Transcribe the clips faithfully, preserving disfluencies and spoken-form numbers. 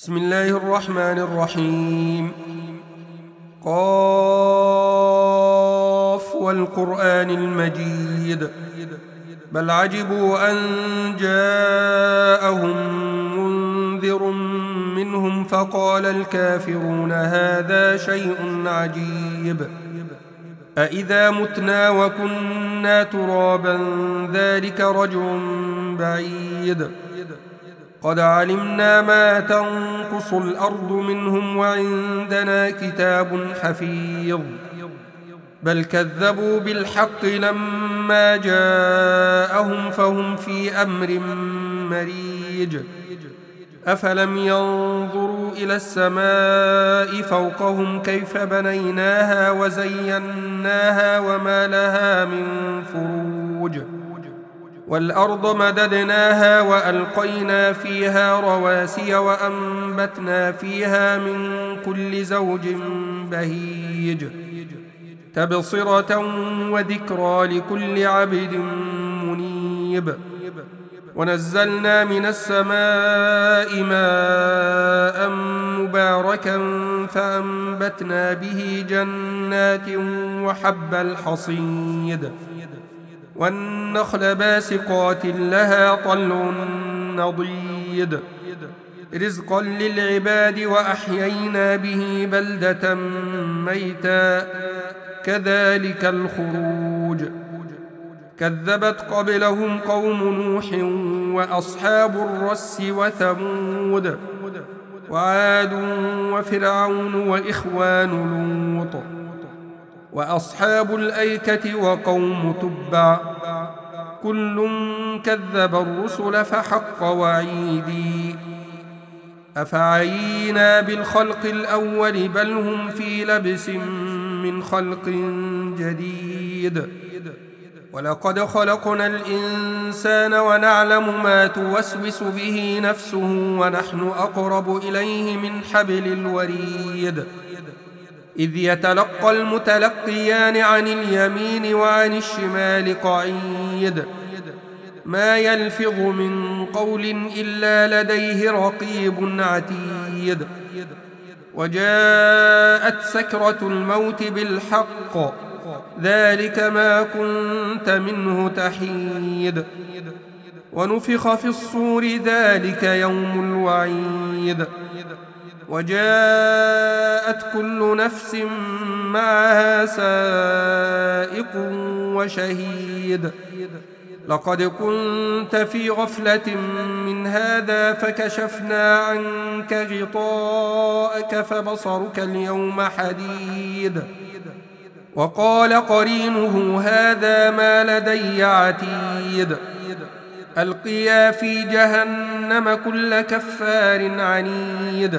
بسم الله الرحمن الرحيم. قاف والقرآن المجيد بل عجبوا أن جاءهم منذر منهم فقال الكافرون هذا شيء عجيب أإذا متنا وكنا ترابا ذلك رجع بعيد قد علمنا ما تنقص الأرض منهم وعندنا كتاب حفيظ بل كذبوا بالحق لما جاءهم فهم في أمر مريج أفلم ينظروا إلى السماء فوقهم كيف بنيناها وزيناها وما لها من فروج والأرض مددناها وألقينا فيها رواسي وأنبتنا فيها من كل زوج بهيج تبصرة وذكرى لكل عبد منيب ونزلنا من السماء ماء مباركا فأنبتنا به جنات وحب الحصيد والنخل باسقات لها طلع نضيد رزقا للعباد وأحيينا به بلدة ميتا كذلك الخروج كذبت قبلهم قوم نوح وأصحاب الرس وثمود وعاد وفرعون وإخوان لوط وأصحاب الأيكة وقوم تبع كل كذب الرسل فحق وعيدي أفعينا بالخلق الأول بل هم في لبس من خلق جديد ولقد خلقنا الإنسان ونعلم ما توسوس به نفسه ونحن أقرب إليه من حبل الوريد إذ يتلقى المتلقيان عن اليمين وعن الشمال قعيد ما يلفظ من قول إلا لديه رقيب عتيد وجاءت سكرة الموت بالحق ذلك ما كنت منه تحيد ونفخ في الصور ذلك يوم الوعيد وجاءت كل نفس معها سائق وشهيد لقد كنت في غفلة من هذا فكشفنا عنك غطاءك فبصرك اليوم حديد وقال قرينه هذا ما لدي عتيد ألقيا في جهنم كل كفار عنيد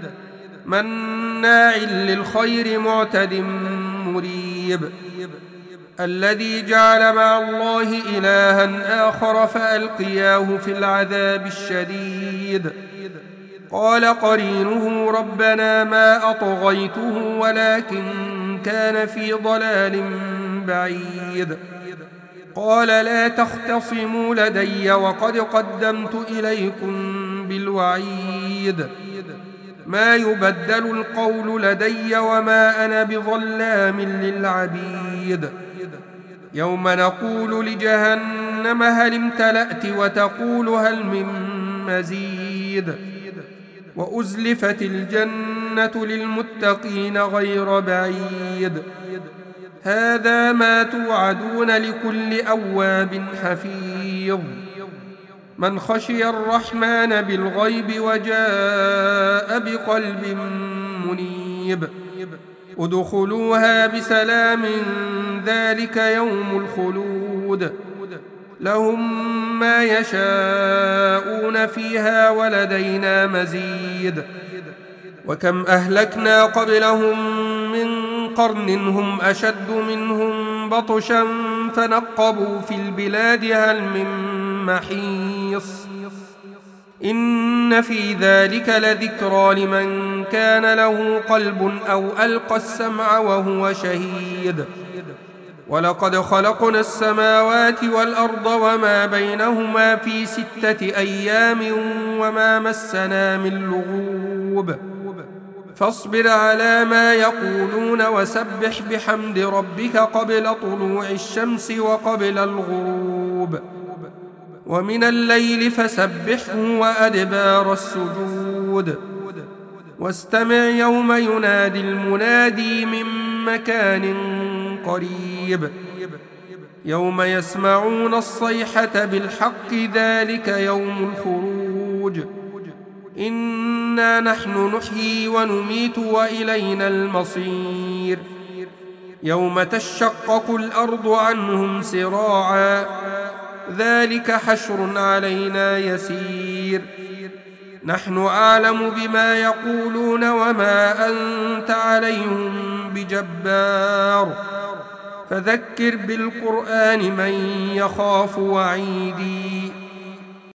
مناع للخير معتد مريب الذي جعل مع الله إلها آخر فألقياه في العذاب الشديد قال قرينه ربنا ما أطغيته ولكن كان في ضلال بعيد قال لا تختصموا لدي وقد قدمت إليكم بالوعيد ما يبدل القول لدي وما أنا بظلام للعبيد يوم نقول لجهنم هل امتلأت وتقول هل من مزيد وأزلفت الجنة للمتقين غير بعيد هذا ما توعدون لكل أواب حفيظ من خشي الرحمن بالغيب وجاء بقلب منيب ادخلوها بسلام ذلك يوم الخلود لهم ما يشاءون فيها ولدينا مزيد وكم أهلكنا قبلهم من قرن هم أشد منهم بطشا فنقبوا في البلاد هل من محيص إن في ذلك لذكرى لمن كان له قلب أو ألقى السمع وهو شهيد ولقد خلقنا السماوات والأرض وما بينهما في ستة أيام وما مسنا من لغوب فاصبر على ما يقولون وسبح بحمد ربك قبل طلوع الشمس وقبل الغروب ومن الليل فسبحه وأدبار السجود واستمع يوم ينادي المنادي من مكان قريب يوم يسمعون الصيحة بالحق ذلك يوم الخروج إنا نحن نحيي ونميت وإلينا المصير يوم تشقق الأرض عنهم سراعا ذلك حشر علينا يسير نحن أعلم بما يقولون وما أنت عليهم بجبار فذكر بالقرآن من يخاف وعيدي